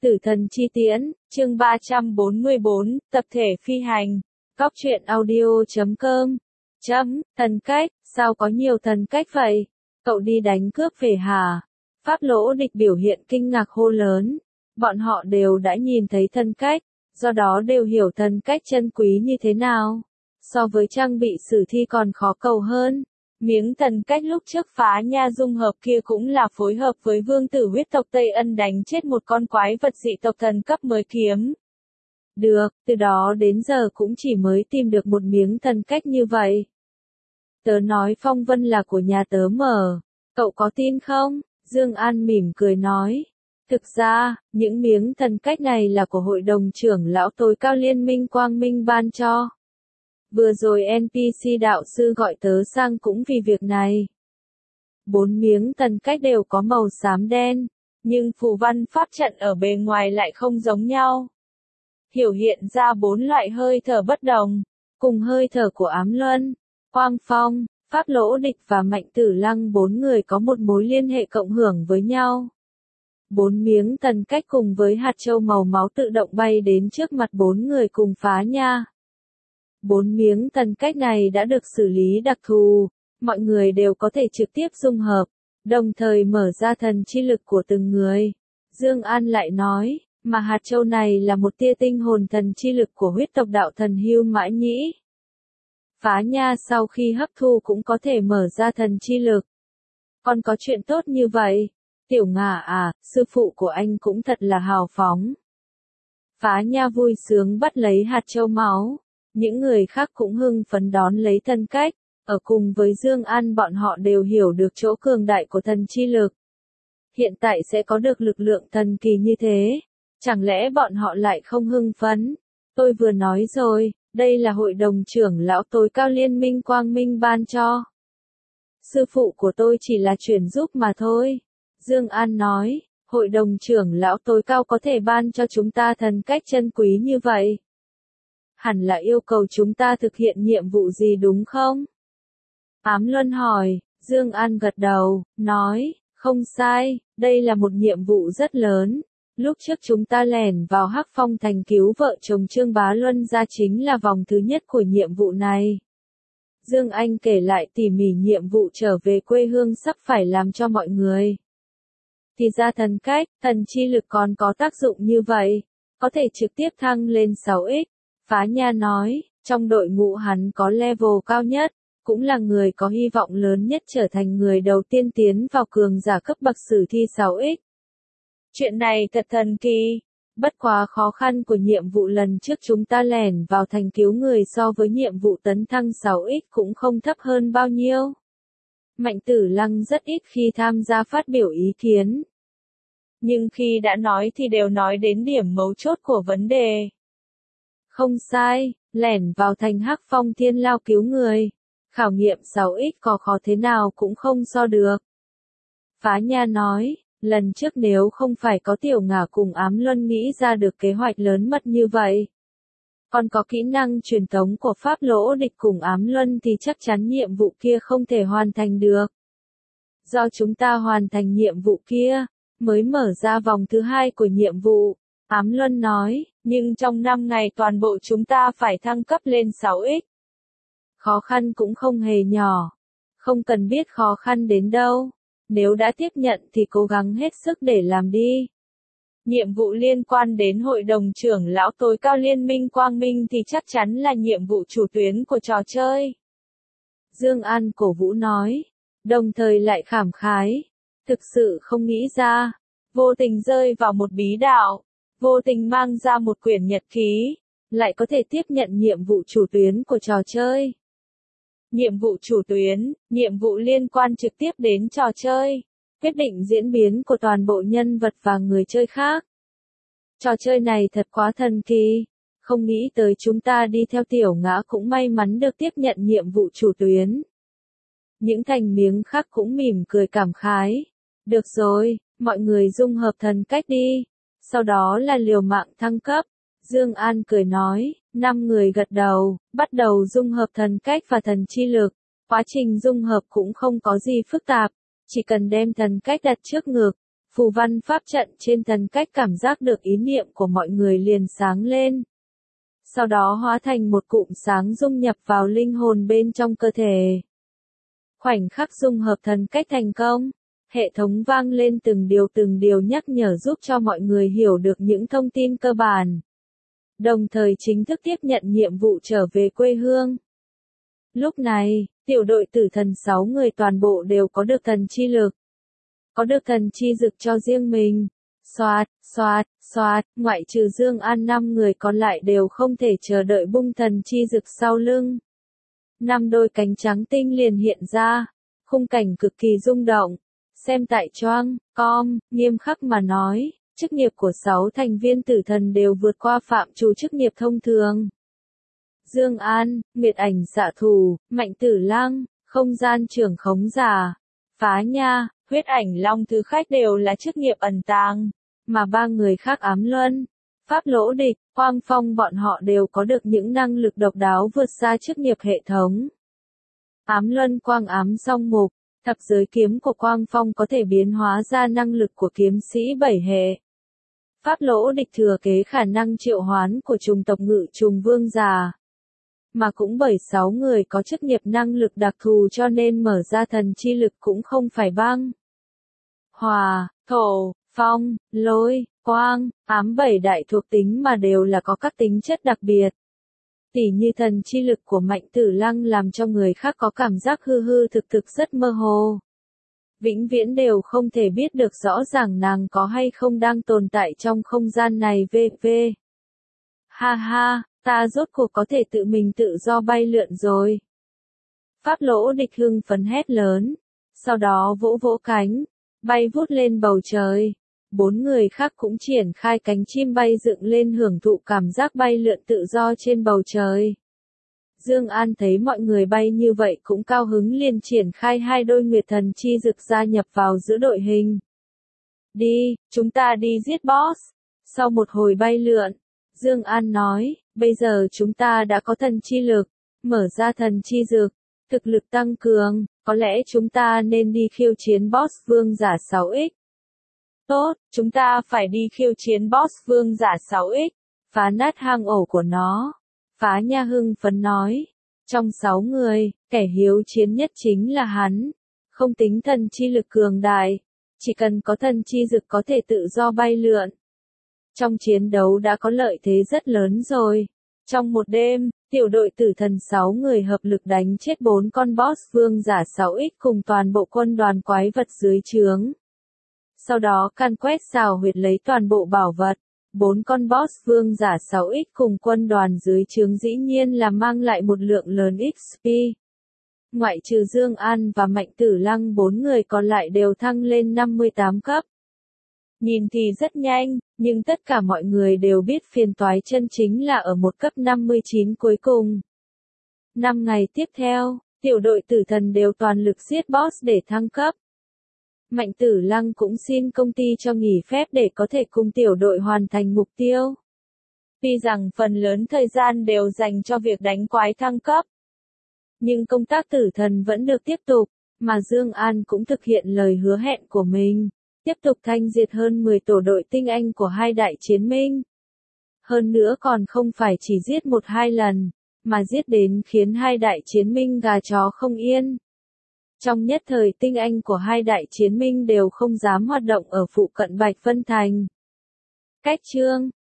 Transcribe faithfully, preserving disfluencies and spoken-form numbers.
Tử thần chi tiễn, chương ba trăm bốn mươi bốn, tập thể phi hành. Cóc truyện audio chấm com. Chấm, thần cách, sao có nhiều thần cách vậy? Cậu đi đánh cướp về hả? Pháp Lỗ Địch biểu hiện kinh ngạc hô lớn. Bọn họ đều đã nhìn thấy thần cách, do đó đều hiểu thần cách chân quý như thế nào. So với trang bị sử thi còn khó cầu hơn. Miếng thần cách lúc trước phá nha dung hợp kia cũng là phối hợp với vương tử huyết tộc Tây Ân đánh chết một con quái vật dị tộc thần cấp mới kiếm. Được, từ đó đến giờ cũng chỉ mới tìm được một miếng thần cách như vậy. Tớ nói phong vân là của nhà tớ mở, cậu có tin không? Dương An mỉm cười nói. Thực ra, những miếng thần cách này là của hội đồng trưởng lão tối cao liên minh Quang Minh ban cho. Vừa rồi en pê xê đạo sư gọi tớ sang cũng vì việc này. Bốn miếng thần cách đều có màu xám đen, nhưng phù văn pháp trận ở bề ngoài lại không giống nhau. Hiểu hiện ra bốn loại hơi thở bất đồng, cùng hơi thở của Ám Luân, Quang Phong, Pháp Lỗ Địch và Mạnh Tử Lăng bốn người có một mối liên hệ cộng hưởng với nhau. Bốn miếng thần cách cùng với hạt châu màu máu tự động bay đến trước mặt bốn người cùng phá nha. Bốn miếng thần cách này đã được xử lý đặc thù, mọi người đều có thể trực tiếp dung hợp, đồng thời mở ra thần chi lực của từng người. Dương An lại nói, mà hạt châu này là một tia tinh hồn thần chi lực của huyết tộc đạo thần Hưu Mãi Nhĩ. Phá nha sau khi hấp thu cũng có thể mở ra thần chi lực. Còn có chuyện tốt như vậy, Tiểu Ngà à, sư phụ của anh cũng thật là hào phóng. Phá nha vui sướng bắt lấy hạt châu máu. Những người khác cũng hưng phấn đón lấy thần cách, ở cùng với Dương An bọn họ đều hiểu được chỗ cường đại của thần chi lực. Hiện tại sẽ có được lực lượng thần kỳ như thế, chẳng lẽ bọn họ lại không hưng phấn? Tôi vừa nói rồi, đây là hội đồng trưởng lão tối cao liên minh Quang Minh ban cho. Sư phụ của tôi chỉ là chuyển giúp mà thôi. Dương An nói, hội đồng trưởng lão tối cao có thể ban cho chúng ta thần cách chân quý như vậy. Hẳn là yêu cầu chúng ta thực hiện nhiệm vụ gì đúng không? Ám Luân hỏi, Dương An gật đầu, nói, không sai, đây là một nhiệm vụ rất lớn. Lúc trước chúng ta lẻn vào Hắc Phong thành cứu vợ chồng Trương Bá Luân ra chính là vòng thứ nhất của nhiệm vụ này. Dương Anh kể lại tỉ mỉ nhiệm vụ trở về quê hương sắp phải làm cho mọi người. Thì ra thần cách, thần chi lực còn có tác dụng như vậy, có thể trực tiếp thăng lên sáu x. Phá nha nói, trong đội ngũ hắn có level cao nhất, cũng là người có hy vọng lớn nhất trở thành người đầu tiên tiến vào cường giả cấp bậc sử thi sáu x. Chuyện này thật thần kỳ, bất quá khó khăn của nhiệm vụ lần trước chúng ta lẻn vào thành cứu người so với nhiệm vụ tấn thăng sáu x cũng không thấp hơn bao nhiêu. Mạnh Tử Lăng rất ít khi tham gia phát biểu ý kiến. Nhưng khi đã nói thì đều nói đến điểm mấu chốt của vấn đề. Không sai, lẻn vào thành Hắc Phong Thiên Lao cứu người. Khảo nghiệm sáu x có khó thế nào cũng không so được. Phá nha nói, lần trước nếu không phải có Tiểu Ngà cùng Ám Luân nghĩ ra được kế hoạch lớn mật như vậy. Còn có kỹ năng truyền thống của Pháp Lỗ Địch cùng Ám Luân thì chắc chắn nhiệm vụ kia không thể hoàn thành được. Do chúng ta hoàn thành nhiệm vụ kia, mới mở ra vòng thứ hai của nhiệm vụ. Ám Luân nói, nhưng trong năm ngày toàn bộ chúng ta phải thăng cấp lên sáu x. Khó khăn cũng không hề nhỏ. Không cần biết khó khăn đến đâu. Nếu đã tiếp nhận thì cố gắng hết sức để làm đi. Nhiệm vụ liên quan đến hội đồng trưởng lão tối cao liên minh Quang Minh thì chắc chắn là nhiệm vụ chủ tuyến của trò chơi. Dương An cổ vũ nói, đồng thời lại khảm khái. Thực sự không nghĩ ra, vô tình rơi vào một bí đạo. Vô tình mang ra một quyển nhật ký, lại có thể tiếp nhận nhiệm vụ chủ tuyến của trò chơi. Nhiệm vụ chủ tuyến, nhiệm vụ liên quan trực tiếp đến trò chơi, quyết định diễn biến của toàn bộ nhân vật và người chơi khác. Trò chơi này thật quá thần kỳ, không nghĩ tới chúng ta đi theo Tiểu Ngã cũng may mắn được tiếp nhận nhiệm vụ chủ tuyến. Những thành miếng khác cũng mỉm cười cảm khái. Được rồi, mọi người dung hợp thần cách đi. Sau đó là liều mạng thăng cấp. Dương An cười nói, năm người gật đầu, bắt đầu dung hợp thần cách và thần chi lực. Quá trình dung hợp cũng không có gì phức tạp, chỉ cần đem thần cách đặt trước ngực, Phù văn pháp trận trên thần cách cảm giác được ý niệm của mọi người liền sáng lên. Sau đó hóa thành một cụm sáng dung nhập vào linh hồn bên trong cơ thể. Khoảnh khắc dung hợp thần cách thành công, hệ thống vang lên từng điều từng điều nhắc nhở giúp cho mọi người hiểu được những thông tin cơ bản. Đồng thời chính thức tiếp nhận nhiệm vụ trở về quê hương. Lúc này, tiểu đội tử thần sáu người toàn bộ đều có được thần chi lực. Có được thần chi dực cho riêng mình. Xoạt, xoạt, xoạt, ngoại trừ Dương An năm người còn lại đều không thể chờ đợi bung thần chi dực sau lưng. Năm đôi cánh trắng tinh liền hiện ra, khung cảnh cực kỳ rung động. Xem tại choang, com, nghiêm khắc mà nói, chức nghiệp của sáu thành viên tử thần đều vượt qua phạm trù chức nghiệp thông thường. Dương An, Nguyệt ảnh xạ thủ, Mạnh Tử Lăng, không gian trưởng khống giả, Phá Nha, Huyết ảnh long thứ khách đều là chức nghiệp ẩn tàng, mà ba người khác Ám Luân, Pháp Lỗ Địch, Quang Phong bọn họ đều có được những năng lực độc đáo vượt xa chức nghiệp hệ thống. Ám Luân quang ám song mục, thập giới kiếm của Quang Phong có thể biến hóa ra năng lực của kiếm sĩ bảy hệ. Pháp Lỗ Địch thừa kế khả năng triệu hoán của trùng tộc Ngự Trùng Vương già. Mà cũng bởi sáu người có chức nghiệp năng lực đặc thù cho nên mở ra thần chi lực cũng không phải băng, hỏa, thổ, phong, lôi, quang, ám bảy đại thuộc tính mà đều là có các tính chất đặc biệt. Tỉ như thần chi lực của Mạnh Tử Lăng làm cho người khác có cảm giác hư hư thực thực rất mơ hồ. Vĩnh viễn đều không thể biết được rõ ràng nàng có hay không đang tồn tại trong không gian này vv. Ha ha, ta rốt cuộc có thể tự mình tự do bay lượn rồi. Pháp Lỗ Địch hưng phấn hét lớn, sau đó vỗ vỗ cánh, bay vút lên bầu trời. Bốn người khác cũng triển khai cánh chim bay dựng lên hưởng thụ cảm giác bay lượn tự do trên bầu trời. Dương An thấy mọi người bay như vậy cũng cao hứng liền triển khai hai đôi nguyệt thần chi dực gia nhập vào giữa đội hình. Đi, chúng ta đi giết boss. Sau một hồi bay lượn, Dương An nói, bây giờ chúng ta đã có thần chi lực, mở ra thần chi dực, thực lực tăng cường, có lẽ chúng ta nên đi khiêu chiến boss vương giả sáu x. Tốt, chúng ta phải đi khiêu chiến boss vương giả sáu x, phá nát hang ổ của nó. Phá Nha hưng phấn nói, trong sáu người, kẻ hiếu chiến nhất chính là hắn, không tính thần chi lực cường đại, chỉ cần có thần chi dực có thể tự do bay lượn. Trong chiến đấu đã có lợi thế rất lớn rồi. Trong một đêm, tiểu đội tử thần sáu người hợp lực đánh chết bốn con boss vương giả sáu x cùng toàn bộ quân đoàn quái vật dưới trướng. Sau đó can quét xào huyệt lấy toàn bộ bảo vật. Bốn con boss vương giả sáu x cùng quân đoàn dưới trướng dĩ nhiên là mang lại một lượng lớn ích pê. Ngoại trừ Dương An và Mạnh Tử Lăng bốn người còn lại đều thăng lên năm mươi tám cấp. Nhìn thì rất nhanh, nhưng tất cả mọi người đều biết phiền toái chân chính là ở một cấp năm mươi chín cuối cùng. Năm ngày tiếp theo, tiểu đội tử thần đều toàn lực giết boss để thăng cấp. Mạnh Tử Lăng cũng xin công ty cho nghỉ phép để có thể cùng tiểu đội hoàn thành mục tiêu. Tuy rằng phần lớn thời gian đều dành cho việc đánh quái thăng cấp, nhưng công tác tử thần vẫn được tiếp tục, mà Dương An cũng thực hiện lời hứa hẹn của mình, tiếp tục thanh diệt hơn mười tổ đội tinh anh của hai đại chiến minh. Hơn nữa còn không phải chỉ giết một hai lần, mà giết đến khiến hai đại chiến minh gà chó không yên. Trong nhất thời tinh anh của hai đại chiến minh đều không dám hoạt động ở phụ cận Bạch Vân Thành. Cách chương